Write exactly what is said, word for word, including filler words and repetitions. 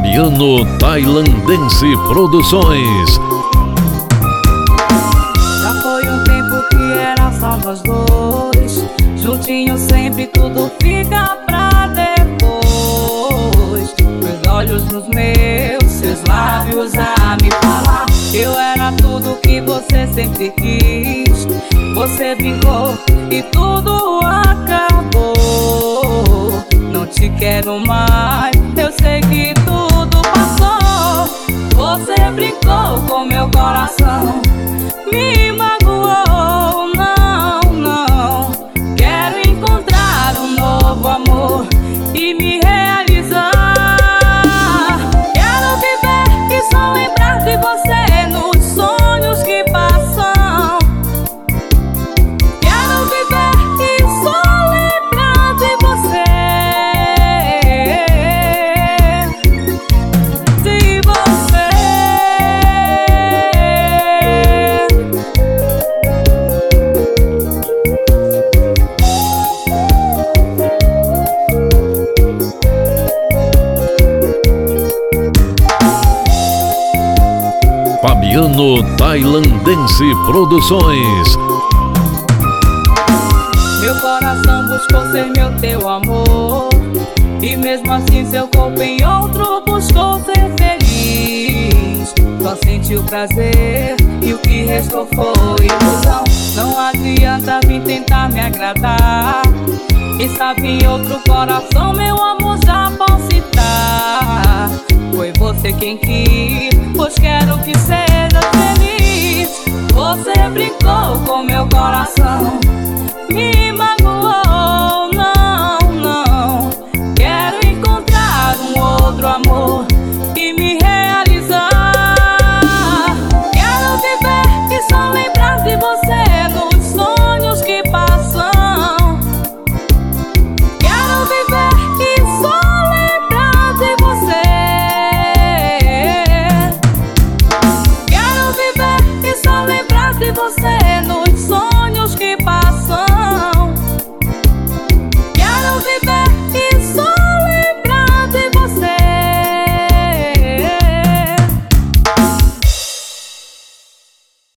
Fabiano Tailandense Produções. Já foi um tempo que era só nós dois, juntinhos sempre, tudo fica pra depois. Meus olhos nos meus, seus lábios a me falar. Eu era tudo que você sempre quis. Você brincou e tudo acabou. Não te quero mais, eu sei que tudo passou. Você brincou com meu coração, me magoou, não, não. Quero encontrar um novo amor e me realizar. Quero viver e só lembrar de você nos sonhos que passam. Quero viver e só lembrar de você, de você. Fabiano Tailandense Produções. Meu coração buscou ser meu teu amor, e mesmo assim seu corpo em outro buscou ser feliz. Só sentiu prazer e o que restou foi ilusão. Não adianta vir tentar me agradar, quem sabe em outro coração meu amor já posso estar. Foi você quem quis, pois quero que seja feliz. Você brincou com meu coração, me magoou, não, não. Quero encontrar um outro amor e me realizar. Quero viver e só lembrar de você nos sonhos que passam. Quero viver e só lembrar de você. Quero viver e só lembrar de você nos sonhos que passam.